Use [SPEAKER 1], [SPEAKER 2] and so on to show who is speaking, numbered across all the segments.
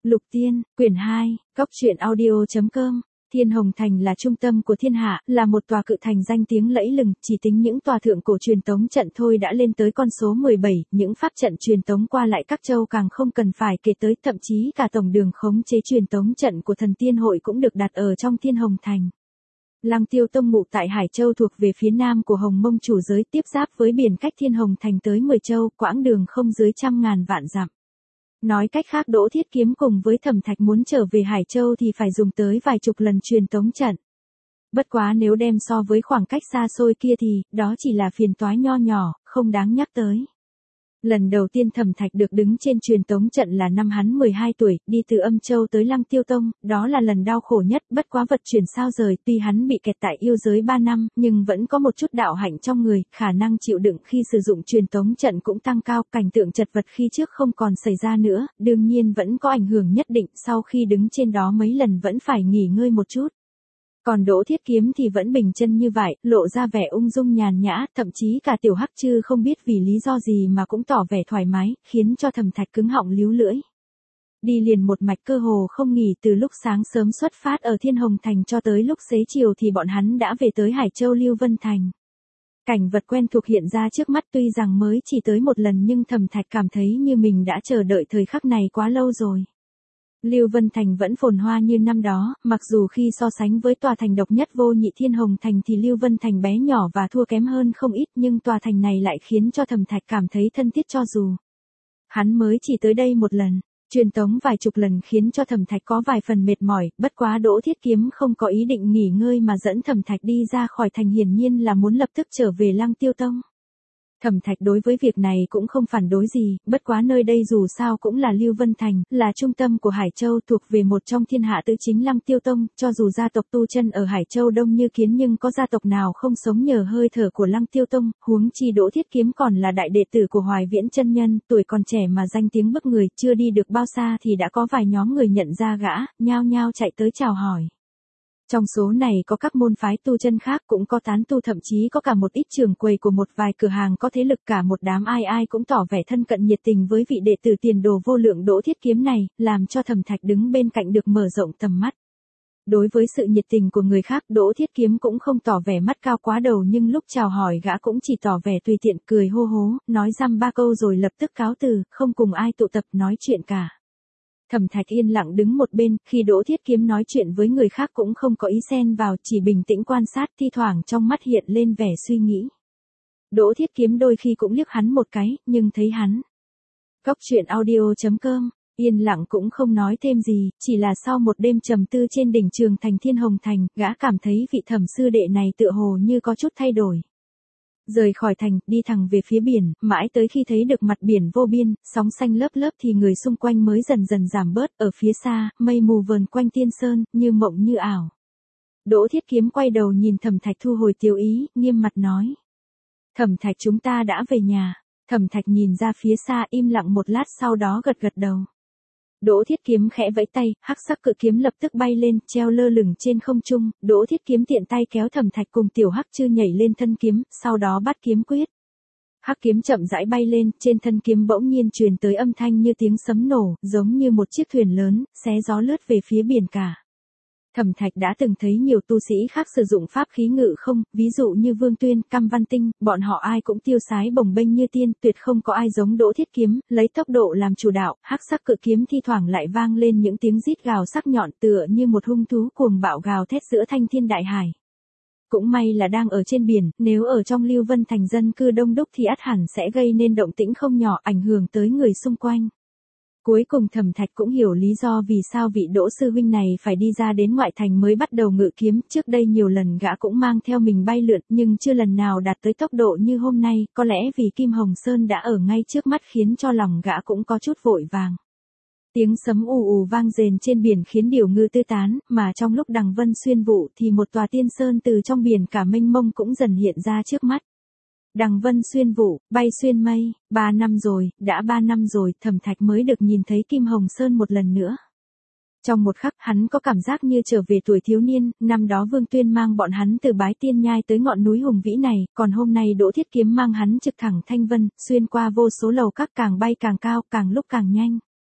[SPEAKER 1] Lục Tiên, quyển 2, Cóc truyện audio.com. Thiên Hồng Thành là trung tâm của thiên hạ, là một tòa cự thành danh tiếng lẫy lừng, chỉ tính những tòa thượng cổ truyền tống trận thôi đã lên tới con số 17, những pháp trận truyền tống qua lại các châu càng không cần phải kể tới, thậm chí cả tổng đường khống chế truyền tống trận của Thần Tiên Hội cũng được đặt ở trong Thiên Hồng Thành. Lăng Tiêu Tông ngụ tại Hải Châu thuộc về phía nam của Hồng Mông chủ giới, tiếp giáp với biển cách Thiên Hồng Thành tới 10 châu, quãng đường không dưới 100.000 vạn dặm. Nói cách khác, Đỗ Thiết Kiếm cùng với Thẩm Thạch muốn trở về Hải Châu thì phải dùng tới vài chục lần truyền tống trận. Bất quá nếu đem so với khoảng cách xa xôi kia thì, đó chỉ là phiền toái nho nhỏ, không đáng nhắc tới. Lần đầu tiên Thẩm Thạch được đứng trên truyền tống trận là năm hắn 12 tuổi, đi từ Âm Châu tới Lăng Tiêu Tông, đó là lần đau khổ nhất, bất quá vật chuyển sao rời, tuy hắn bị kẹt tại yêu giới 3 năm, nhưng vẫn có một chút đạo hạnh trong người, khả năng chịu đựng khi sử dụng truyền tống trận cũng tăng cao, cảnh tượng chật vật khi trước không còn xảy ra nữa, đương nhiên vẫn có ảnh hưởng nhất định, sau khi đứng trên đó mấy lần vẫn phải nghỉ ngơi một chút. Còn Đỗ Thiết Kiếm thì vẫn bình chân như vậy, lộ ra vẻ ung dung nhàn nhã, thậm chí cả Tiểu Hắc Trư không biết vì lý do gì mà cũng tỏ vẻ thoải mái, khiến cho Thẩm Thạch cứng họng líu lưỡi. Đi liền một mạch cơ hồ không nghỉ, từ lúc sáng sớm xuất phát ở Thiên Hồng Thành cho tới lúc xế chiều thì bọn hắn đã về tới Hải Châu Lưu Vân Thành. Cảnh vật quen thuộc hiện ra trước mắt, tuy rằng mới chỉ tới một lần nhưng Thẩm Thạch cảm thấy như mình đã chờ đợi thời khắc này quá lâu rồi. Lưu Vân Thành vẫn phồn hoa như năm đó, mặc dù khi so sánh với tòa thành độc nhất vô nhị Thiên Hồng Thành thì Lưu Vân Thành bé nhỏ và thua kém hơn không ít, nhưng tòa thành này lại khiến cho Thẩm Thạch cảm thấy thân thiết cho dù hắn mới chỉ tới đây một lần. Truyền tống vài chục lần khiến cho Thẩm Thạch có vài phần mệt mỏi, bất quá Đỗ Thiết Kiếm không có ý định nghỉ ngơi mà dẫn Thẩm Thạch đi ra khỏi thành, hiển nhiên là muốn lập tức trở về Lăng Tiêu Tông. Thẩm Thạch đối với việc này cũng không phản đối gì, bất quá nơi đây dù sao cũng là Lưu Vân Thành, là trung tâm của Hải Châu, thuộc về một trong thiên hạ tứ chính Lăng Tiêu Tông, cho dù gia tộc tu chân ở Hải Châu đông như kiến nhưng có gia tộc nào không sống nhờ hơi thở của Lăng Tiêu Tông, huống chi Đỗ Thiết Kiếm còn là đại đệ tử của Hoài Viễn chân nhân, tuổi còn trẻ mà danh tiếng bức người, chưa đi được bao xa thì đã có vài nhóm người nhận ra gã, nhao nhao chạy tới chào hỏi. Trong số này có các môn phái tu chân khác, cũng có tán tu, thậm chí có cả một ít trưởng quầy của một vài cửa hàng có thế lực, cả một đám ai ai cũng tỏ vẻ thân cận nhiệt tình với vị đệ tử tiền đồ vô lượng Đỗ Thiết Kiếm này, làm cho Thẩm Thạch đứng bên cạnh được mở rộng tầm mắt. Đối với sự nhiệt tình của người khác, Đỗ Thiết Kiếm cũng không tỏ vẻ mắt cao quá đầu, nhưng lúc chào hỏi gã cũng chỉ tỏ vẻ tùy tiện, cười hô hố, nói dăm ba câu rồi lập tức cáo từ, không cùng ai tụ tập nói chuyện cả. Thẩm Thạch yên lặng đứng một bên, khi Đỗ Thiết Kiếm nói chuyện với người khác cũng không có ý xen vào, chỉ bình tĩnh quan sát, thi thoảng trong mắt hiện lên vẻ suy nghĩ. Đỗ Thiết Kiếm đôi khi cũng liếc hắn một cái, nhưng thấy hắn. Cóc truyện audio.com, yên lặng cũng không nói thêm gì, chỉ là sau một đêm trầm tư trên đỉnh trường thành Thiên Hồng Thành, gã cảm thấy vị Thẩm sư đệ này tựa hồ như có chút thay đổi. Rời khỏi thành, đi thẳng về phía biển, mãi tới khi thấy được mặt biển vô biên, sóng xanh lớp lớp thì người xung quanh mới dần dần giảm bớt, ở phía xa, mây mù vờn quanh tiên sơn, như mộng như ảo. Đỗ Thiết Kiếm quay đầu nhìn Thẩm Thạch thu hồi tiêu ý, nghiêm mặt nói. Thẩm Thạch, chúng ta đã về nhà. Thẩm Thạch nhìn ra phía xa im lặng một lát, sau đó gật gật đầu. Đỗ Thiết Kiếm khẽ vẫy tay, hắc sắc cự kiếm lập tức bay lên, treo lơ lửng trên không trung, Đỗ Thiết Kiếm tiện tay kéo Thẩm Thạch cùng Tiểu Hắc Trư nhảy lên thân kiếm, sau đó bắt kiếm quyết. Hắc kiếm chậm rãi bay lên, trên thân kiếm bỗng nhiên truyền tới âm thanh như tiếng sấm nổ, giống như một chiếc thuyền lớn, xé gió lướt về phía biển cả. Thẩm Thạch đã từng thấy nhiều tu sĩ khác sử dụng pháp khí ngự không, ví dụ như Vương Tuyên, Cam Văn Tinh, bọn họ ai cũng tiêu sái bồng bênh như tiên, tuyệt không có ai giống Đỗ Thiết Kiếm, lấy tốc độ làm chủ đạo, hắc sắc cự kiếm thi thoảng lại vang lên những tiếng rít gào sắc nhọn, tựa như một hung thú cuồng bạo gào thét giữa thanh thiên đại hải. Cũng may là đang ở trên biển, nếu ở trong Lưu Vân Thành dân cư đông đúc thì ắt hẳn sẽ gây nên động tĩnh không nhỏ, ảnh hưởng tới người xung quanh. Cuối cùng Thẩm Thạch cũng hiểu lý do vì sao vị Đỗ sư huynh này phải đi ra đến ngoại thành mới bắt đầu ngự kiếm, trước đây nhiều lần gã cũng mang theo mình bay lượn, nhưng chưa lần nào đạt tới tốc độ như hôm nay, có lẽ vì Kim Hồng Sơn đã ở ngay trước mắt khiến cho lòng gã cũng có chút vội vàng. Tiếng sấm ù ù vang rền trên biển khiến điều ngư tứ tán, mà trong lúc đằng vân xuyên vụ thì một tòa tiên sơn từ trong biển cả mênh mông cũng dần hiện ra trước mắt. Đằng vân xuyên vụ, bay xuyên mây, 3 năm rồi, đã 3 năm rồi, Thẩm Thạch mới được nhìn thấy Kim Hồng Sơn một lần nữa. Trong một khắc, hắn có cảm giác như trở về tuổi thiếu niên, năm đó Vương Tuyên mang bọn hắn từ Bái Tiên Nhai tới ngọn núi hùng vĩ này, còn hôm nay Đỗ Thiết Kiếm mang hắn trực thẳng Thanh Vân, xuyên qua vô số lầu các, càng bay càng cao, càng lúc càng nhanh.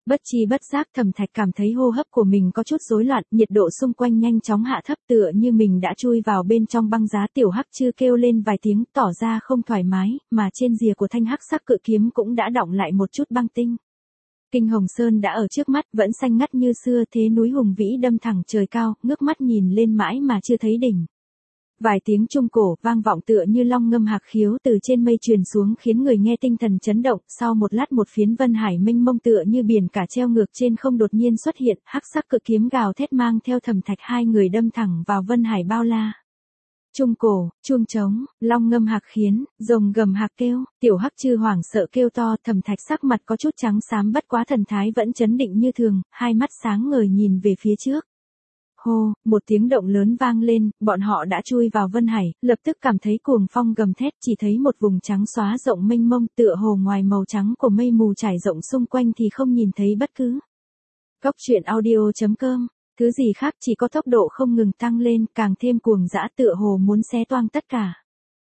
[SPEAKER 1] Bất chi bất giác Thẩm Thạch cảm thấy hô hấp của mình có chút rối loạn, nhiệt độ xung quanh nhanh chóng hạ thấp tựa như mình đã chui vào bên trong băng giá. Tiểu Hắc Chư kêu lên vài tiếng tỏ ra không thoải mái, mà trên rìa của thanh hắc sắc cự kiếm cũng đã đọng lại một chút băng tinh. Kinh Hồng Sơn đã ở trước mắt, vẫn xanh ngắt như xưa, thế núi hùng vĩ đâm thẳng trời cao, ngước mắt nhìn lên mãi mà chưa thấy đỉnh. Vài tiếng trung cổ vang vọng tựa như long ngâm hạc khiếu từ trên mây truyền xuống, khiến người nghe tinh thần chấn động. Sau một lát một phiến vân hải mênh mông tựa như biển cả treo ngược trên không đột nhiên xuất hiện, hắc sắc cự kiếm gào thét mang theo Thẩm Thạch hai người đâm thẳng vào vân hải bao la. Trung cổ, chuông trống, long ngâm hạc khiến, rồng gầm hạc kêu, Tiểu Hắc Chư hoảng sợ kêu to. Thẩm Thạch sắc mặt có chút trắng xám, bất quá thần thái vẫn chấn định như thường, hai mắt sáng ngời nhìn về phía trước. Hô, một tiếng động lớn vang lên, bọn họ đã chui vào vân hải, lập tức cảm thấy cuồng phong gầm thét, chỉ thấy một vùng trắng xóa rộng mênh mông, tựa hồ ngoài màu trắng của mây mù trải rộng xung quanh thì không nhìn thấy bất cứ. Cốc truyện audio.com, thứ gì khác, chỉ có tốc độ không ngừng tăng lên, càng thêm cuồng dã, tựa hồ muốn xé toang tất cả.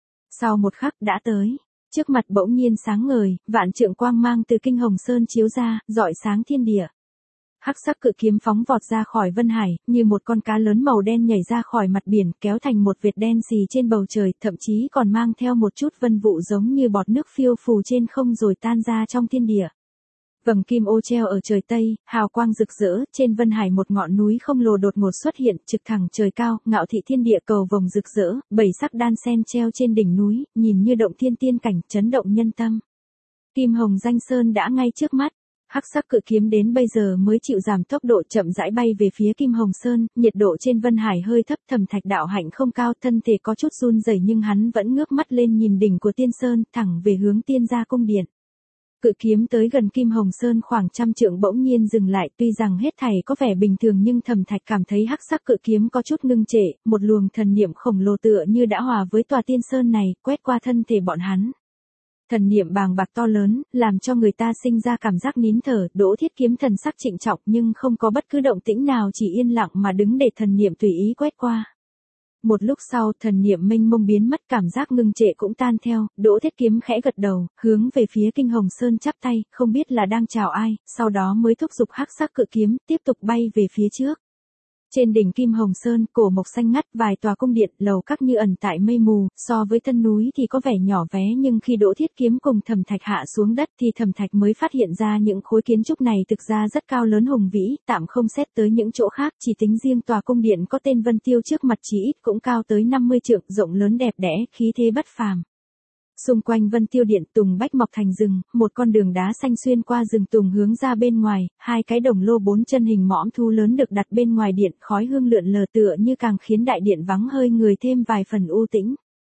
[SPEAKER 1] Sau một khắc đã tới, trước mặt bỗng nhiên sáng ngời, vạn trượng quang mang từ Kinh Hồng Sơn chiếu ra, rọi sáng thiên địa. Hắc sắc cự kiếm phóng vọt ra khỏi vân hải, như một con cá lớn màu đen nhảy ra khỏi mặt biển, kéo thành một vệt đen xì trên bầu trời, thậm chí còn mang theo một chút vân vụ giống như bọt nước phiêu phù trên không rồi tan ra trong thiên địa. Vầng kim ô treo ở trời Tây, hào quang rực rỡ, trên vân hải một ngọn núi không lồ đột ngột xuất hiện, trực thẳng trời cao, ngạo thị thiên địa, cầu vồng rực rỡ, bảy sắc đan sen treo trên đỉnh núi, nhìn như động thiên tiên cảnh, chấn động nhân tâm. Kim Hồng Danh Sơn đã ngay trước mắt. Hắc sắc cự kiếm đến bây giờ mới chịu giảm tốc độ, chậm rãi bay về phía Kim Hồng Sơn, nhiệt độ trên vân hải hơi thấp. Thẩm Thạch đạo hạnh không cao, thân thể có chút run rẩy nhưng hắn vẫn ngước mắt lên nhìn đỉnh của Tiên Sơn, thẳng về hướng Tiên gia cung điện. Cự kiếm tới gần Kim Hồng Sơn khoảng trăm trượng bỗng nhiên dừng lại, tuy rằng hết thảy có vẻ bình thường nhưng Thẩm Thạch cảm thấy hắc sắc cự kiếm có chút ngưng trệ, một luồng thần niệm khổng lồ tựa như đã hòa với tòa Tiên Sơn này, quét qua thân thể bọn hắn. Thần niệm bàng bạc to lớn, làm cho người ta sinh ra cảm giác nín thở. Đỗ Thiết Kiếm thần sắc trịnh trọng nhưng không có bất cứ động tĩnh nào, chỉ yên lặng mà đứng để thần niệm tùy ý quét qua. Một lúc sau, thần niệm mênh mông biến mất, cảm giác ngưng trệ cũng tan theo. Đỗ Thiết Kiếm khẽ gật đầu, hướng về phía Kinh Hồng Sơn chắp tay, không biết là đang chào ai, sau đó mới thúc giục hắc sắc cự kiếm, tiếp tục bay về phía trước. Trên đỉnh Kim Hồng Sơn, cổ mộc xanh ngắt, vài tòa cung điện, lầu các như ẩn tại mây mù, so với thân núi thì có vẻ nhỏ bé, nhưng khi Đỗ Thiết Kiếm cùng Thẩm Thạch hạ xuống đất thì Thẩm Thạch mới phát hiện ra những khối kiến trúc này thực ra rất cao lớn hùng vĩ, tạm không xét tới những chỗ khác, chỉ tính riêng tòa cung điện có tên Vân Tiêu trước mặt chỉ ít cũng cao tới 50 trượng, rộng lớn đẹp đẽ, khí thế bất phàm. Xung quanh Vân Tiêu điện tùng bách mọc thành rừng, một con đường đá xanh xuyên qua rừng tùng hướng ra bên ngoài, hai cái đồng lô bốn chân hình mõm thu lớn được đặt bên ngoài điện, khói hương lượn lờ tựa như càng khiến đại điện vắng hơi người thêm vài phần u tĩnh.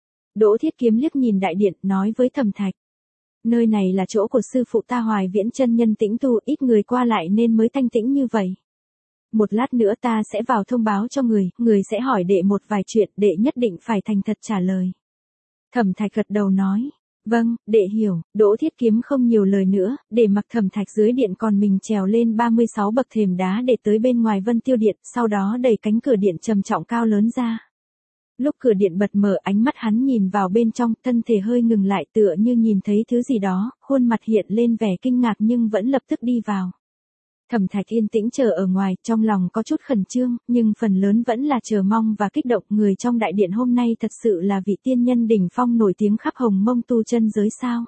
[SPEAKER 1] Đỗ Thiết Kiếm liếc nhìn đại điện, nói với Thẩm Thạch: nơi này là chỗ của sư phụ ta Hoài Viễn chân nhân tĩnh tu, ít người qua lại nên mới thanh tĩnh như vậy. Một lát nữa ta sẽ vào thông báo cho người sẽ hỏi đệ một vài chuyện, đệ nhất định phải thành thật trả lời. Thẩm Thạch gật đầu nói, vâng, đệ hiểu. Đỗ Thiết Kiếm không nhiều lời nữa, để mặc Thẩm Thạch dưới điện, còn mình trèo lên 36 bậc thềm đá để tới bên ngoài Vân Tiêu điện, sau đó đẩy cánh cửa điện trầm trọng cao lớn ra. Lúc cửa điện bật mở, ánh mắt hắn nhìn vào bên trong, thân thể hơi ngừng lại tựa như nhìn thấy thứ gì đó, khuôn mặt hiện lên vẻ kinh ngạc nhưng vẫn lập tức đi vào. Thẩm Thạch yên tĩnh chờ ở ngoài, trong lòng có chút khẩn trương, nhưng phần lớn vẫn là chờ mong và kích động. Người trong đại điện hôm nay thật sự là vị tiên nhân đỉnh phong nổi tiếng khắp Hồng Mông tu chân giới sao?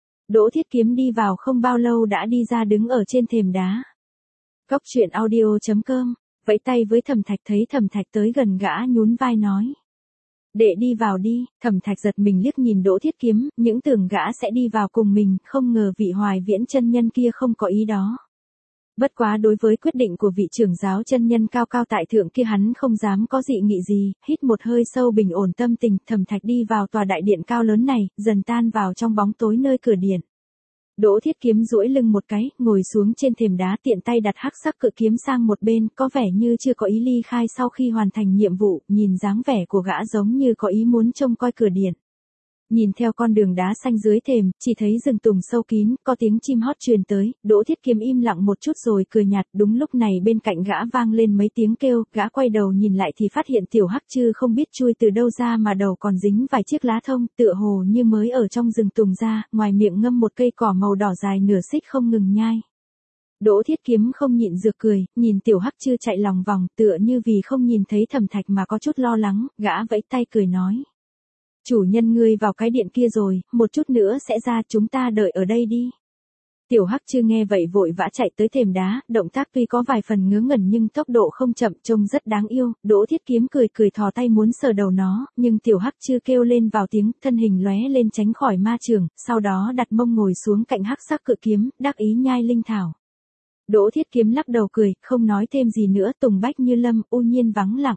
[SPEAKER 1] Đỗ Thiết Kiếm đi vào không bao lâu đã đi ra đứng ở trên thềm đá. Cốc truyện audio.com, vẫy tay với Thẩm Thạch, thấy Thẩm Thạch tới gần gã nhún vai nói: đệ đi vào đi. Thẩm Thạch giật mình liếc nhìn Đỗ Thiết Kiếm, những tưởng gã sẽ đi vào cùng mình, không ngờ vị Hoài Viễn chân nhân kia không có ý đó. Bất quá đối với quyết định của vị trưởng giáo chân nhân cao cao tại thượng kia hắn không dám có dị nghị gì, hít một hơi sâu bình ổn tâm tình, Thẩm Thạch đi vào tòa đại điện cao lớn này, dần tan vào trong bóng tối nơi cửa điện. Đỗ Thiết Kiếm duỗi lưng một cái, ngồi xuống trên thềm đá, tiện tay đặt hắc sắc cự kiếm sang một bên, có vẻ như chưa có ý ly khai sau khi hoàn thành nhiệm vụ, nhìn dáng vẻ của gã giống như có ý muốn trông coi cửa điện. Nhìn theo con đường đá xanh dưới thềm, chỉ thấy rừng tùng sâu kín, có tiếng chim hót truyền tới. Đỗ Thiết Kiếm im lặng một chút rồi cười nhạt. Đúng lúc này bên cạnh gã vang lên mấy tiếng kêu, gã quay đầu nhìn lại thì phát hiện Tiểu Hắc Chư không biết chui từ đâu ra mà đầu còn dính vài chiếc lá thông, tựa hồ như mới ở trong rừng tùng ra, ngoài miệng ngâm một cây cỏ màu đỏ dài nửa xích không ngừng nhai. Đỗ Thiết Kiếm không nhịn được cười, nhìn Tiểu Hắc Trư chạy lòng vòng, tựa như vì không nhìn thấy Thẩm Thạch mà có chút lo lắng, gã vẫy tay cười nói. Chủ nhân ngươi vào cái điện kia rồi, một chút nữa sẽ ra, chúng ta đợi ở đây đi. Tiểu Hắc Trư nghe vậy vội vã chạy tới thềm đá, động tác tuy có vài phần ngớ ngẩn nhưng tốc độ không chậm, trông rất đáng yêu. Đỗ Thiết Kiếm cười cười thò tay muốn sờ đầu nó, nhưng Tiểu Hắc Trư kêu lên vào tiếng, thân hình lóe lên tránh khỏi ma chưởng, sau đó đặt mông ngồi xuống cạnh hắc sắc cự kiếm, đắc ý nhai linh thảo. Đỗ Thiết Kiếm lắc đầu cười, không nói thêm gì nữa, Tùng Bách Như Lâm, u nhiên vắng lặng.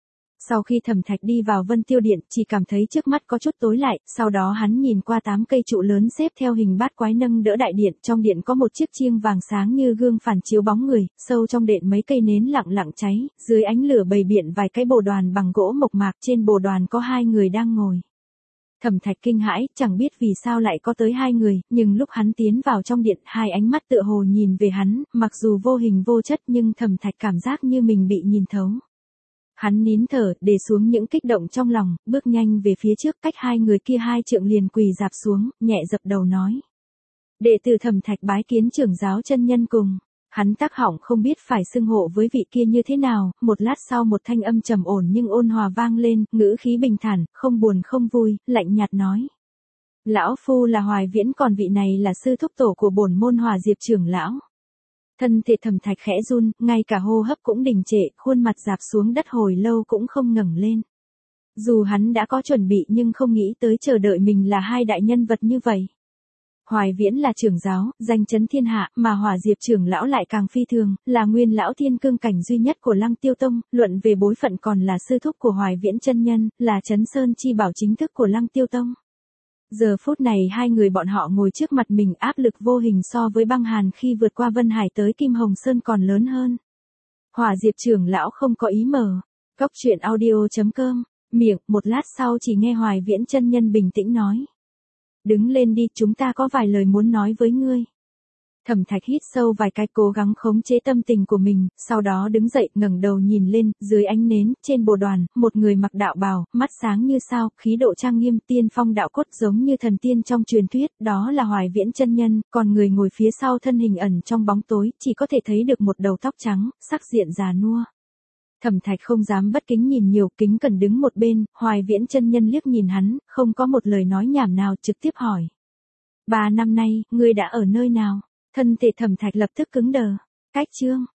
[SPEAKER 1] Sau khi Thẩm Thạch đi vào Vân Tiêu Điện, chỉ cảm thấy trước mắt có chút tối lại, sau đó hắn nhìn qua 8 cây trụ lớn xếp theo hình bát quái nâng đỡ đại điện, trong điện có một chiếc chiêng vàng sáng như gương phản chiếu bóng người, sâu trong điện mấy cây nến lặng lặng cháy, dưới ánh lửa bày biện vài cái bồ đoàn bằng gỗ mộc mạc, trên bồ đoàn có 2 người đang ngồi. Thẩm Thạch kinh hãi, chẳng biết vì sao lại có tới 2 người, nhưng lúc hắn tiến vào trong điện, 2 ánh mắt tựa hồ nhìn về hắn, mặc dù vô hình vô chất nhưng Thẩm Thạch cảm giác như mình bị nhìn thấu. Hắn nín thở, để xuống những kích động trong lòng, bước nhanh về phía trước, cách 2 người kia 2 trượng liền quỳ rạp xuống, nhẹ dập đầu nói. Đệ tử Thẩm Thạch bái kiến trưởng giáo chân nhân cùng. Hắn tắc họng không biết phải xưng hộ với vị kia như thế nào, một lát sau một thanh âm trầm ổn nhưng ôn hòa vang lên, ngữ khí bình thản, không buồn không vui, lạnh nhạt nói. Lão phu là Hoài Viễn, còn vị này là sư thúc tổ của bổn môn Hòa Diệp trưởng lão. Thân thể Thẩm Thạch khẽ run, ngay cả hô hấp cũng đình trệ, khuôn mặt rạp xuống đất hồi lâu cũng không ngẩng lên. Dù hắn đã có chuẩn bị nhưng không nghĩ tới chờ đợi mình là 2 đại nhân vật như vậy. Hoài Viễn là trưởng giáo, danh chấn thiên hạ, mà Hòa Diệp trưởng lão lại càng phi thường, là nguyên lão thiên cương cảnh duy nhất của Lăng Tiêu Tông, luận về bối phận còn là sư thúc của Hoài Viễn chân nhân, là Trấn Sơn chi bảo chính thức của Lăng Tiêu Tông. Giờ phút này 2 người bọn họ ngồi trước mặt mình, áp lực vô hình so với băng hàn khi vượt qua Vân Hải tới Kim Hồng Sơn còn lớn hơn. Hòa Diệp trưởng lão không có ý mở. Cốc truyện audio.com, miệng, một lát sau chỉ nghe Hoài Viễn chân nhân bình tĩnh nói. Đứng lên đi, chúng ta có vài lời muốn nói với ngươi. Thẩm Thạch hít sâu vài cái, cố gắng khống chế tâm tình của mình, sau đó đứng dậy, ngẩng đầu nhìn lên, dưới ánh nến, trên bồ đoàn, một người mặc đạo bào, mắt sáng như sao, khí độ trang nghiêm, tiên phong đạo cốt giống như thần tiên trong truyền thuyết, đó là Hoài Viễn chân nhân, còn người ngồi phía sau thân hình ẩn trong bóng tối, chỉ có thể thấy được một đầu tóc trắng, sắc diện già nua. Thẩm Thạch không dám bất kính nhìn nhiều, kính cẩn đứng một bên, Hoài Viễn chân nhân liếc nhìn hắn, không có một lời nói nhảm nào, trực tiếp hỏi. 3 năm nay, ngươi đã ở nơi nào? Thân thể Thẩm Thạch lập tức cứng đờ. Cách chương.